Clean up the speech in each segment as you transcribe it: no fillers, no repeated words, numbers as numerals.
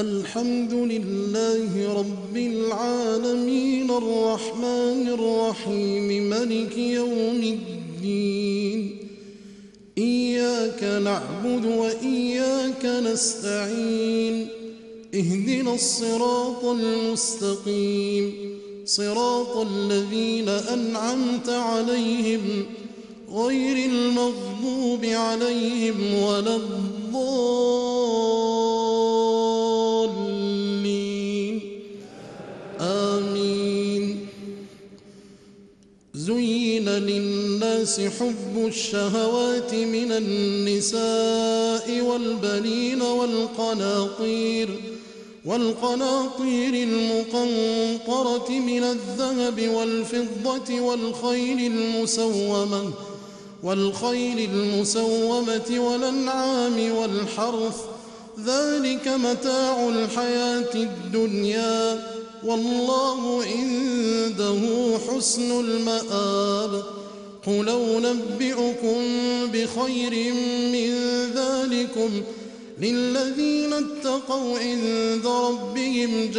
الحمد لله رب العالمين الرحمن الرحيم مالك يوم الدين إياك نعبد وإياك نستعين اهدنا الصراط المستقيم صراط الذين أنعمت عليهم غير المغضوب عليهم ولا الضالين آمين. زين للناس حب الشهوات من النساء والبنين والقناطير المقنطرة من الذهب والفضة والخيل المسومة والأنعام والحرث ذلك متاع الحياة الدنيا والله عنده حسن المآب. قل أنبئكم بخير من ذلكم للذين اتقوا عند ربهم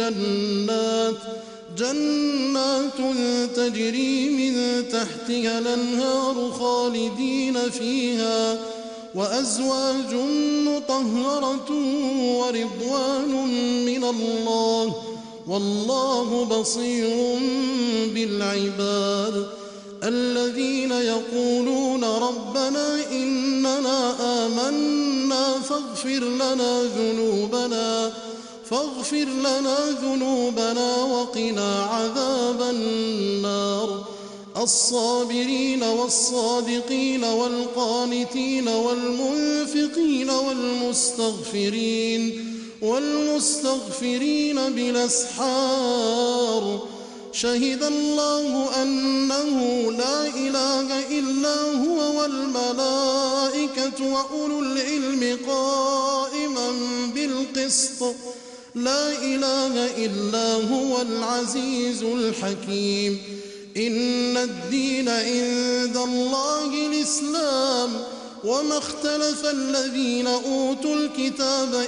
جنات تجري من تحتها الأنهار خالدين فيها وأزواج مطهرة ورضوان من الله والله بصير بالعباد. الذين يقولون ربنا إننا آمنا فاغفر لنا ذنوبنا وقنا عذاب النار. الصابرين والصادقين والقانتين والمنفقين والمستغفرين بالأسحار. شهد الله أنه لا إله إلا هو والملائكة وأولو العلم قائما بالقسط لا إله إلا هو العزيز الحكيم. إن الدين عند الله الإسلام وما اختلف الذين أوتوا الكتاب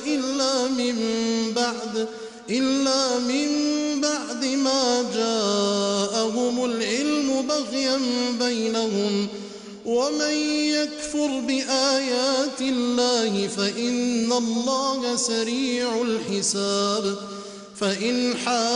إلا من بعد ما جاءهم العلم بغيا بينهم ومن يكفر بآيات الله فإن الله سريع الحساب. فإن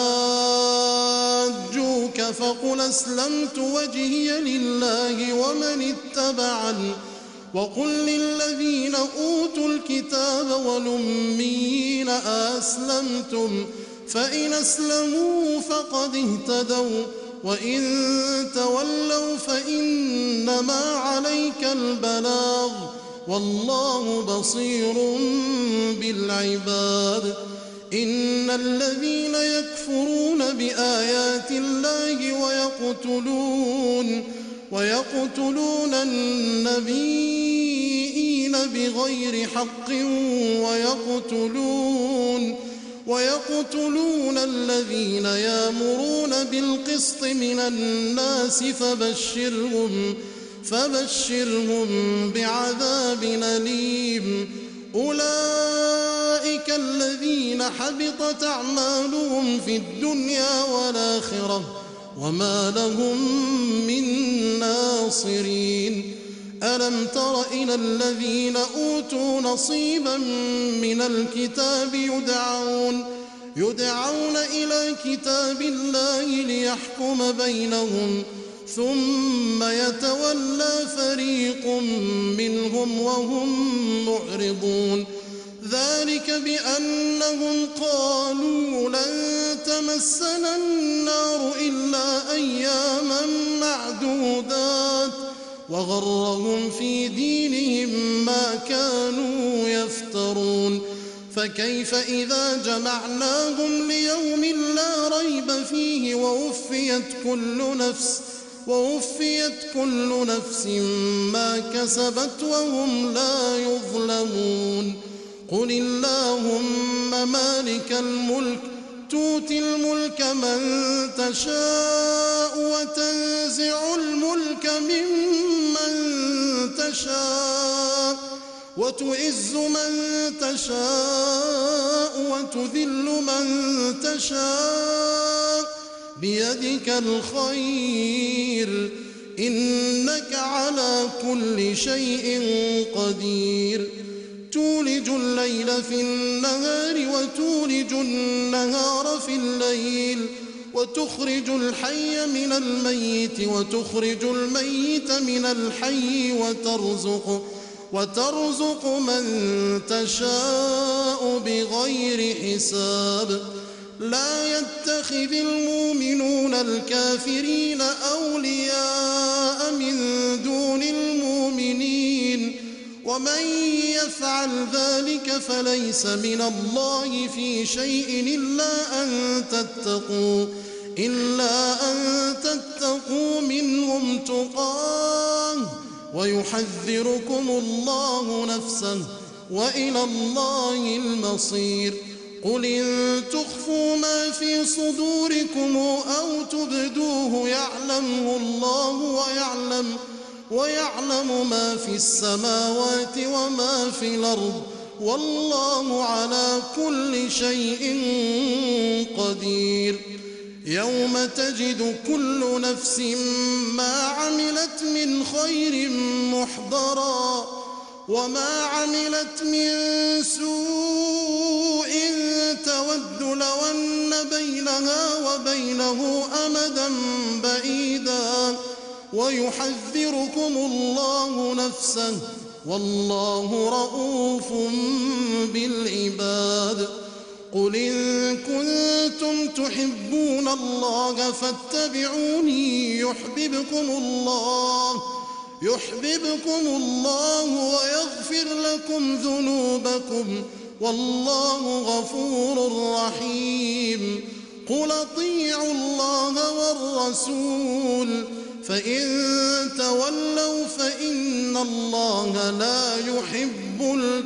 حاجوك فقل أسلمت وجهي لله ومن اتبعني وقل للذين أوتوا الكتاب والأميين أسلمتم فإن أسلموا فقد اهتدوا وإن تولوا فإنما عليك البلاغ والله بصير بالعباد. إن الذين يكفرون بآيات الله ويقتلون النبيين بغير حق ويقتلون الذين يأمرون بالقسط من الناس فبشرهم بعذاب أليم. أولئك الذين حبطت أعمالهم في الدنيا والآخرة وما لهم من ناصرين. ألم تر إلى الذين أوتوا نصيبا من الكتاب يدعون إلى كتاب الله ليحكم بينهم ثم يتولى فريق منهم وهم معرضون. ذلك بأنهم قالوا لن تمسنا النار إلا أياما معدودات وغرهم في دينهم ما كانوا يفترون. فكيف إذا جمعناهم ليوم لا ريب فيه ووفيت كل نفس ما كسبت وهم لا يظلمون. قل اللهم مالك الملك تؤتي الملك من تشاء وتنزع الملك ممن تشاء وتعز من تشاء وتذل من تشاء بيدك الخير إنك على كل شيء قدير تولج الليل في النهار وتولج النهار في الليل وتخرج الحي من الميت وتخرج الميت من الحي وترزق من تشاء بغير حساب لا يتخذ المؤمنون الكافرين أولياء من دون المؤمنين ومن يفعل ذلك فليس من الله في شيء إلا أن تتقوا منهم تقاه ويحذركم الله نفسه وإلى الله المصير قل إن تخفوا ما في صدوركم أو تبدوه يعلمه الله ويعلم ما في السماوات وما في الأرض والله على كل شيء قدير يوم تجد كل نفس ما عملت من خير محضرا وما عملت من سوء تود لو أن بينها وبينه أمدا بعيدا ويحذركم الله نفسه والله رؤوف بالعباد قل إن كنتم تحبون الله فاتبعوني يحببكم الله ويغفر لكم ذنوبكم والله غفور رحيم قل اطيعوا الله والرسول فإن تولوا فإن الله لا يحب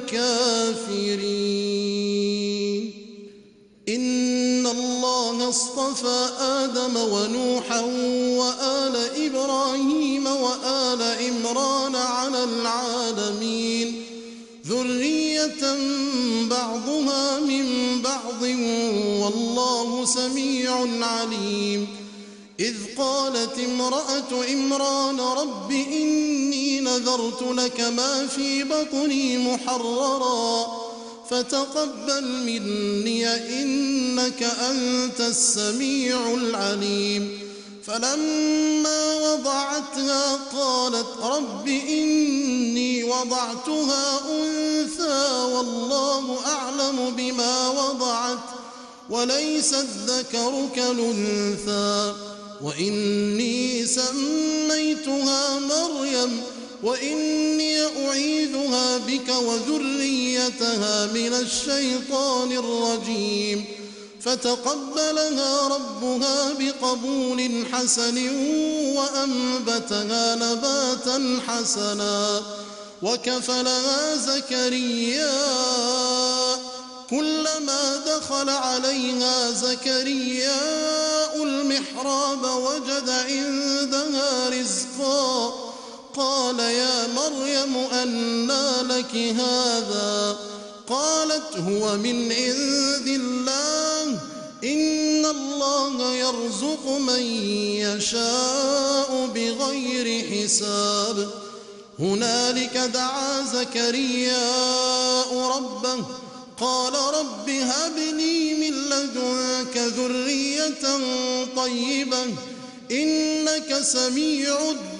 الكافرين إن الله اصطفى آدم ونوحا وآل إبراهيم وآل عمران على العالمين ذرية بعضها من بعض والله سميع عليم إذ قالت امرأة عمران رب إني نذرت لك ما في بطني محررا فتقبل مني إنك أنت السميع العليم فلما وضعتها قالت رب إني وضعتها أنثى والله أعلم بما وضعت وليس الذكر كالأنثى وإني سميتها مريم وإني أعيذها بك وذريتها من الشيطان الرجيم فتقبلها ربها بقبول حسن وأنبتها نباتا حسنا وكفلها زكريا كلما دخل عليها زكرياء المحراب وجد عندها رزقا قال يا مريم أنى لك هذا قالت هو من عند الله إن الله يرزق من يشاء بغير حساب هنالك دعا زكرياء ربه قال رب هب لي من لدنك ذرية طيبة إنك سميع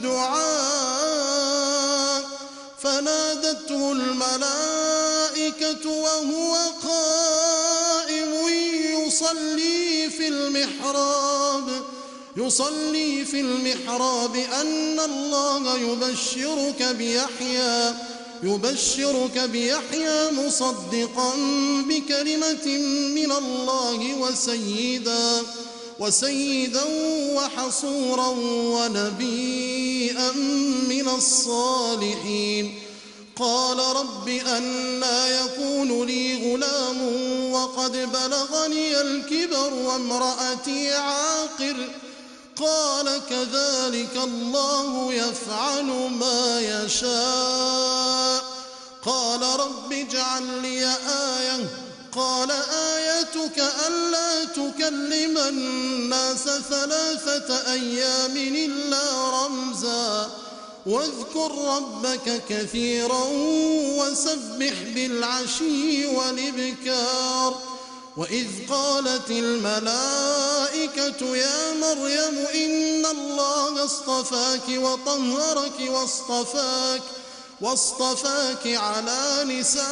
الدعاء فنادته الملائكة وهو قائم يصلي في المحراب أن الله يبشرك بيحيى مصدقا بكلمة من الله وسيدا وحصورا ونبيا من الصالحين قال رب أنى يكون لي غلام وقد بلغني الكبر وامرأتي عاقر قال كذلك الله يفعل ما يشاء قال رب اجعل لي آية قال آيتك ألا تكلم الناس 3 أيام إلا رمزا واذكر ربك كثيرا وسبح بالعشي والإبكار وإذ قالت الملائكة يا مريم إن الله اصطفاك وطهرك واصطفاك على نساء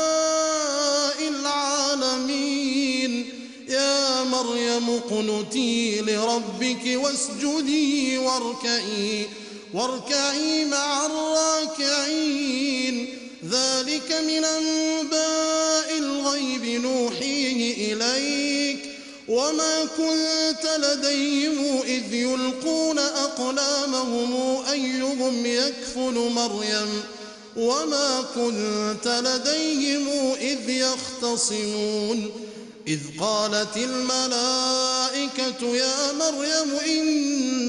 العالمين يا مريم اقنتي لربك واسجدي واركعي مع الراكعين ذلك من أنباء الغيب نوحيه إليك وما كنت لديهم إذ يلقون أقلامهم أيهم يكفل مريم وما كنت لديهم إذ يختصمون إذ قالت الملائكة يا مريم إن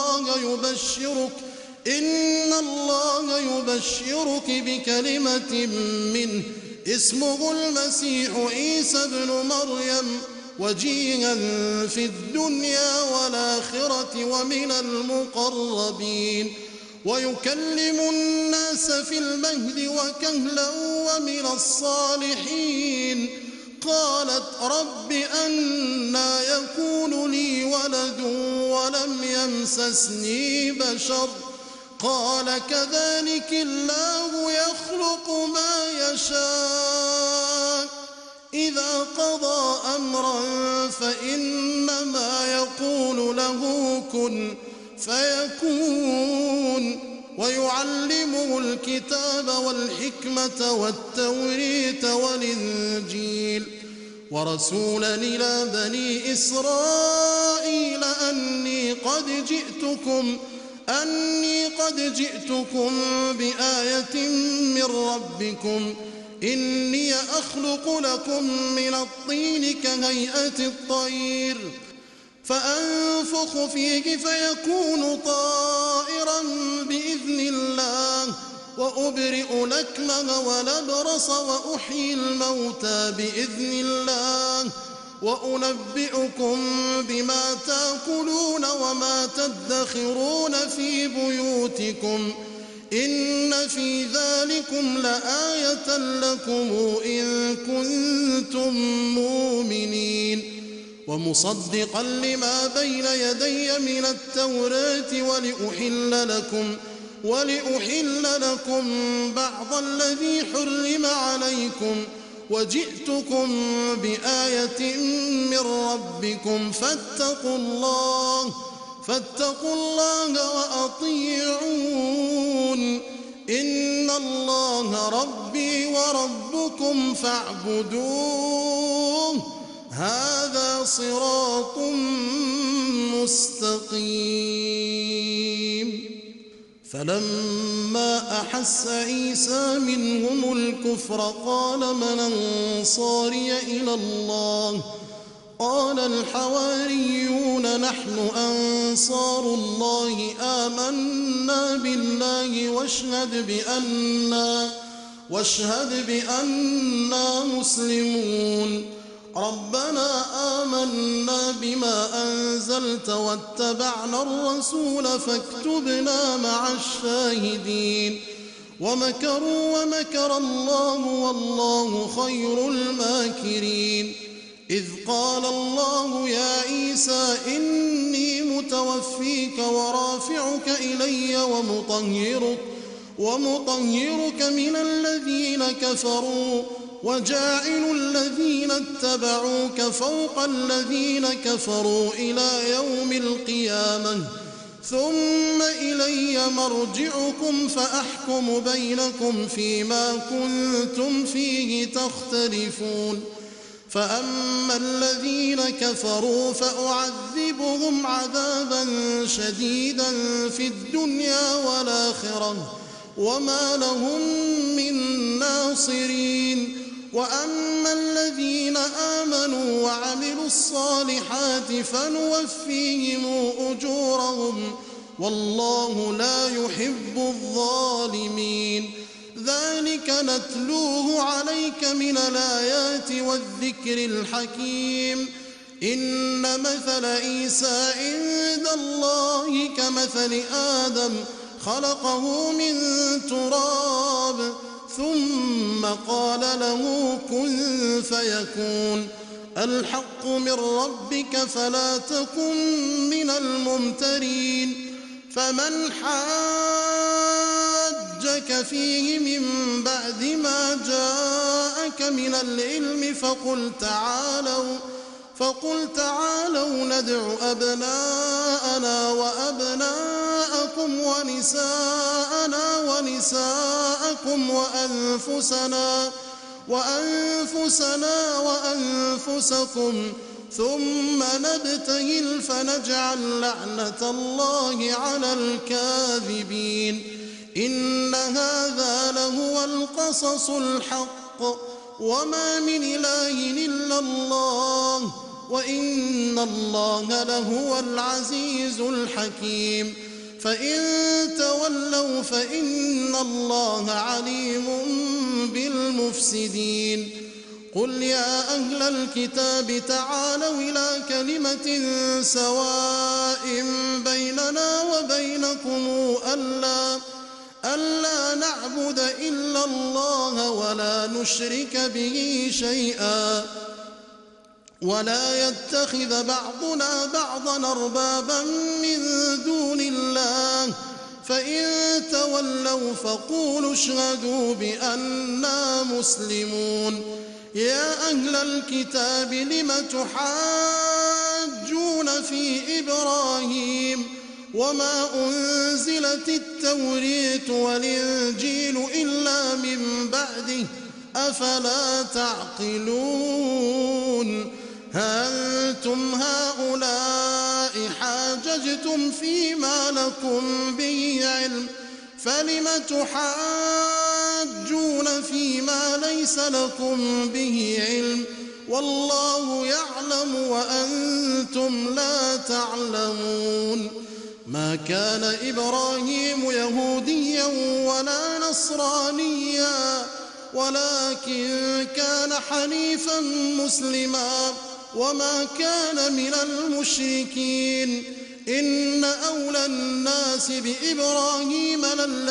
الله يبشرك بكلمة منه اسمه المسيح عيسى ابن مريم وجيها في الدنيا والآخرة ومن المقربين ويكلم الناس في المهد وكهلا ومن الصالحين قالت رب أنى يكون لي ولد ولم يمسسني بشر قال كذلك الله يخلق ما يشاء إذا قضى أمرا فإنما يقول له كن فيكون ويعلمه الكتاب والحكمة والتوريث والإنجيل ورسولا إلى بني إسرائيل أني قد جئتكم بآية من ربكم إني أخلق لكم من الطين كهيئة الطير فأنفخ فيه فيكون طائرا بإذن الله وأبرئ الأكمه والأبرص وأحيي الموتى بإذن الله وأنبئكم بما تأكلون وما تدخرون في بيوتكم إن في ذلكم لآية لكم إن كنتم مؤمنين ومصدقا لما بين يدي من التوراة ولأحل لكم بعض الذي حرم عليكم وجئتكم بآية من ربكم فاتقوا الله وأطيعون إن الله ربي وربكم فاعبدوه هذا صراط مستقيم فلما أحس عيسى منهم الكفر قال من أنصاري إلى الله قال الحواريون نحن أنصار الله آمنا بالله واشهد بأننا مسلمون ربنا آمنا بما أنزلت واتبعنا الرسول فاكتبنا مع الشاهدين ومكروا ومكر الله والله خير الماكرين إذ قال الله يا عيسى إني متوفيك ورافعك إلي ومطهرك من الذين كفروا وجاعل الذين اتبعوك فوق الذين كفروا إلى يوم القيامة ثم إلي مرجعكم فأحكم بينكم فيما كنتم فيه تختلفون فأما الذين كفروا فأعذبهم عذابا شديدا في الدنيا والآخرة وما لهم من ناصرين وأما الذين آمنوا وعملوا الصالحات فنوفيهم أجورهم والله لا يحب الظالمين ذلك نتلوه عليك من الآيات والذكر الحكيم. إن مثل عيسى عند الله كمثل آدم خلقه من تراب ثم قال له كن فيكون. الحق من ربك فلا تكن من الممترين. فمن حاجك فيه من بعد ما جاءك من العلم فقل تعالوا ندع أبناءنا وأبناءكم ونساءنا ونساءكم وأنفسنا وأنفسكم ثم نبتهل فنجعل لعنة الله على الكاذبين. إن هذا لهو القصص الحق وما من إله إلا الله وإن الله لهو العزيز الحكيم. فإن تولوا فإن الله عليم بالمفسدين. قل يا أهل الكتاب تعالوا إلى كلمة سواء بيننا وبينكم ألا نعبد إلا الله ولا نشرك به شيئا ولا يتخذ بعضنا بعضا أربابا من دون الله. فإن تولوا فقولوا اشهدوا بأننا مسلمون. يا أهل الكتاب لم تحاجون في إبراهيم وما أنزلت التورية والإنجيل إلا من بعده أفلا تعقلون. ها أنتم هؤلاء حاججتم فيما لكم به علم فلم تحاجون فيما ليس لكم به علم والله يعلم وأنتم لا تعلمون. ما كان إبراهيم يهوديا ولا نصرانيا ولكن كان حنيفا مسلما وما كان من المشركين. إن أولى الناس بإبراهيم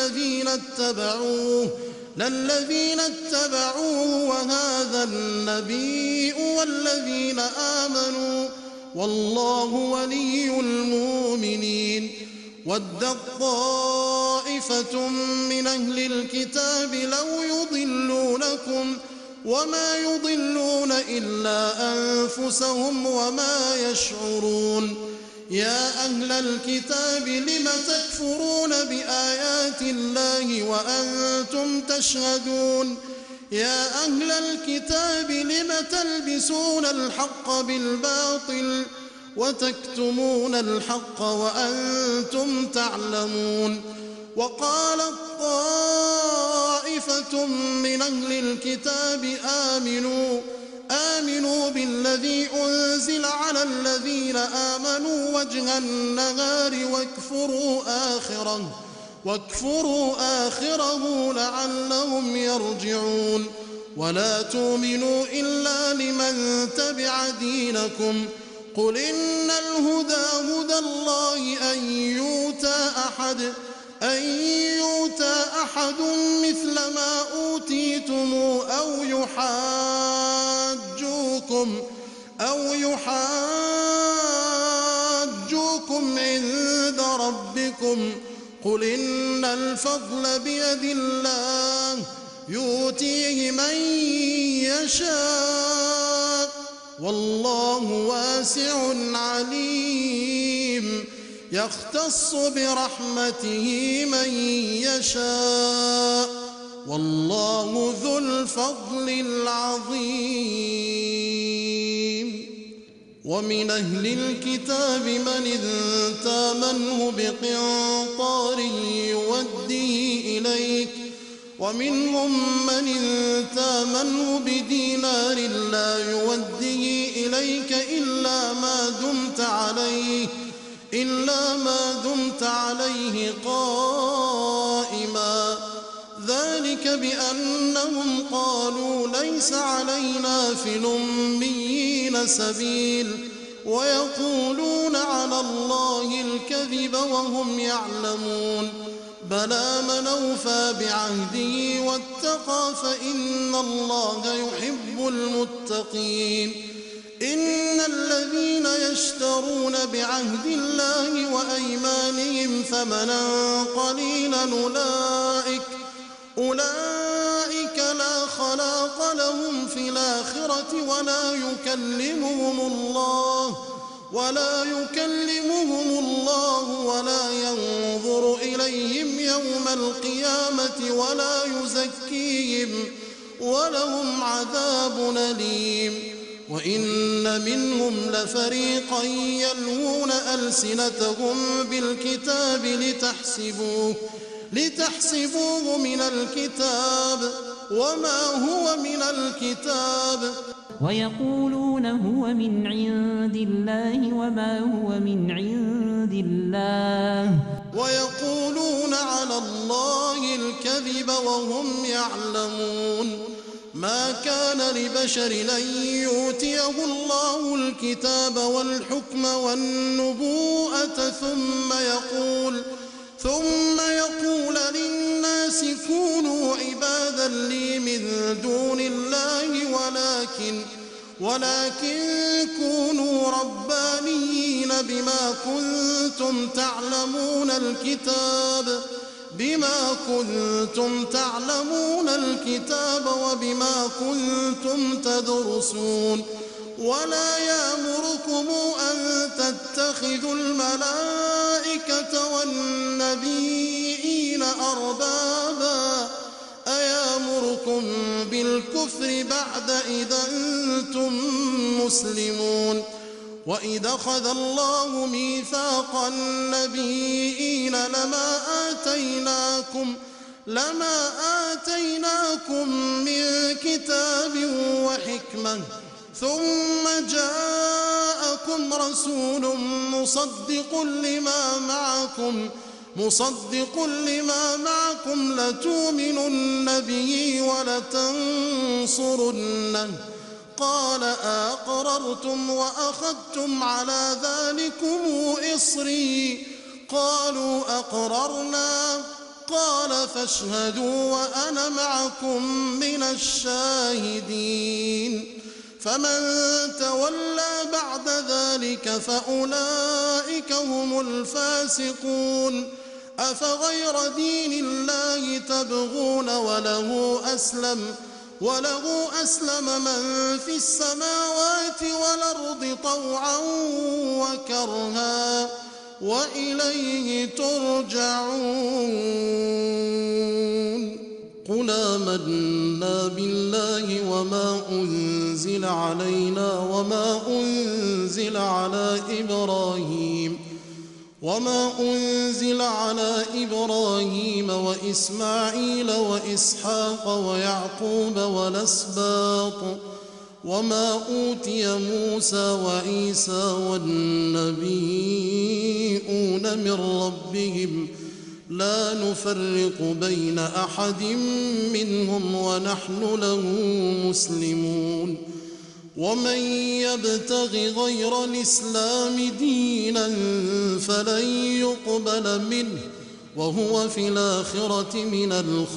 للذين اتبعوه وهذا النبي والذين آمنوا والله ولي المؤمنين. ودت طائفة من أهل الكتاب لو يضلونكم وما يضلون إلا أنفسهم وما يشعرون. يا أهل الكتاب لم تكفرون بآيات الله وأنتم تشهدون. يا أهل الكتاب لم تلبسون الحق بالباطل وتكتمون الحق وأنتم تعلمون. وقالت طائفة من أهل الكتاب آمنوا بالذي أنزل على الذين آمنوا وجه النهار واكفروا آخره لعلهم يرجعون. ولا تؤمنوا إلا لمن تبع دينكم. قل إن الهدى هدى الله أن يؤتى أحد مثل ما أوتيتم أو يحاجوكم عند ربكم. قل إن الفضل بيد الله يؤتيه من يشاء والله واسع عليم. يختص برحمته من يشاء والله ذو الفضل العظيم. ومن أهل الكتاب من إن تامنه بقنطار يوديه إليك ومنهم من إن تامنه بدينار لا يوديه إليك إلا ما دمت عليه قائما. ذلك ذلك بأنهم قالوا ليس علينا في الأميين سبيل ويقولون على الله الكذب وهم يعلمون. بلى من أوفى بعهده واتقى فإن الله يحب المتقين. إن الذين يشترون بعهد الله وأيمانهم ثمنا قليلا أولئك لا خلاق لهم في الآخرة ولا يكلمهم الله ولا ينظر إليهم يوم القيامة ولا يزكيهم ولهم عذاب أليم. وإن منهم لفريقا يلوون ألسنتهم بالكتاب لتحسبوه من الكتاب وما هو من الكتاب ويقولون هو من عند الله وما هو من عند الله ويقولون على الله الكذب وهم يعلمون. ما كان لبشر أن يؤتيه الله الكتاب والحكم والنبوءة ثم يقول للناس كونوا عبادا لي من دون الله ولكن كونوا ربانيين بما كنتم تعلمون الكتاب وبما كنتم تدرسون. ولا يأمركم أن تتخذوا الملائكة والنبيين أربابا أيأمركم بالكفر بعد إذا أنتم مسلمون. وإذا أخذ الله ميثاق النبيين لما آتيناكم من كتاب وحكمة ثم جاءكم رسول مصدق لما معكم لتؤمنن به ولتنصرنه قال أقررتم وأخذتم على ذلكم إصري قالوا أقررنا قال فاشهدوا وأنا معكم من الشاهدين. فمن تولى بعد ذلك فأولئك هم الفاسقون. أفغير دين الله تبغون وله أسلم من في السماوات والأرض طوعا وكرها وإليه ترجعون. قل آمنا بالله وما أنزل علينا وما أنزل على إبراهيم وإسماعيل وإسحاق ويعقوب والأسباط وما أوتي موسى وعيسى والنبيون من ربهم لا نفرق بين أحد منهم ونحن له مسلمون. ومن يبتغ غير الإسلام دينا فلن يقبل منه وهو في الآخرة من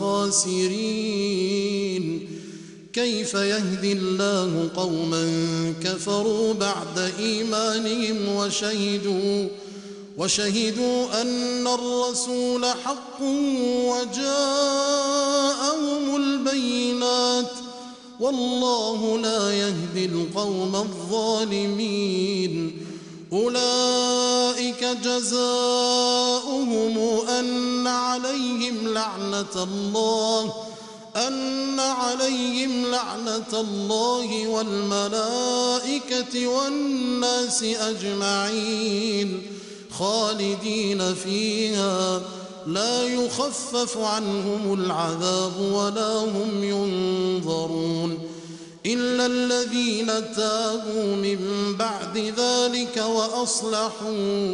الخاسرين. كيف يهدي الله قوما كفروا بعد إيمانهم وشهدوا أن الرسول حق وجاءهم البينات والله لا يهدي القوم الظالمين. أولئك جزاؤهم أن عليهم لعنة الله والملائكة والناس أجمعين خالدين فيها لا يخفف عنهم العذاب ولا هم ينظرون إلا الذين تابوا من بعد ذلك وأصلحوا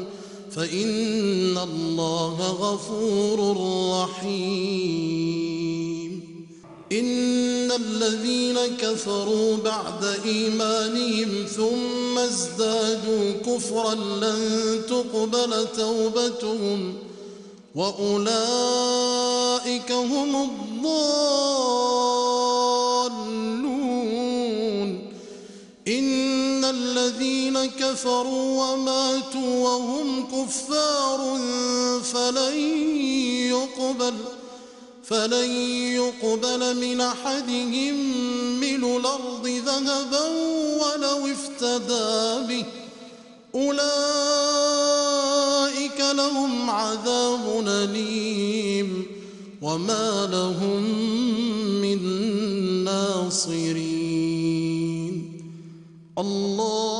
فإن الله غفور رحيم. إن الذين كفروا بعد إيمانهم ثم ازدادوا كفرا لن تقبل توبتهم وأولئك هم الضالون. إن الذين كفروا وماتوا وهم كفار فلن يقبل من أحدهم ملء الأرض ذهبا ولو افتدى به أولئك لهم عذاب أليم وما لهم من ناصرين. الله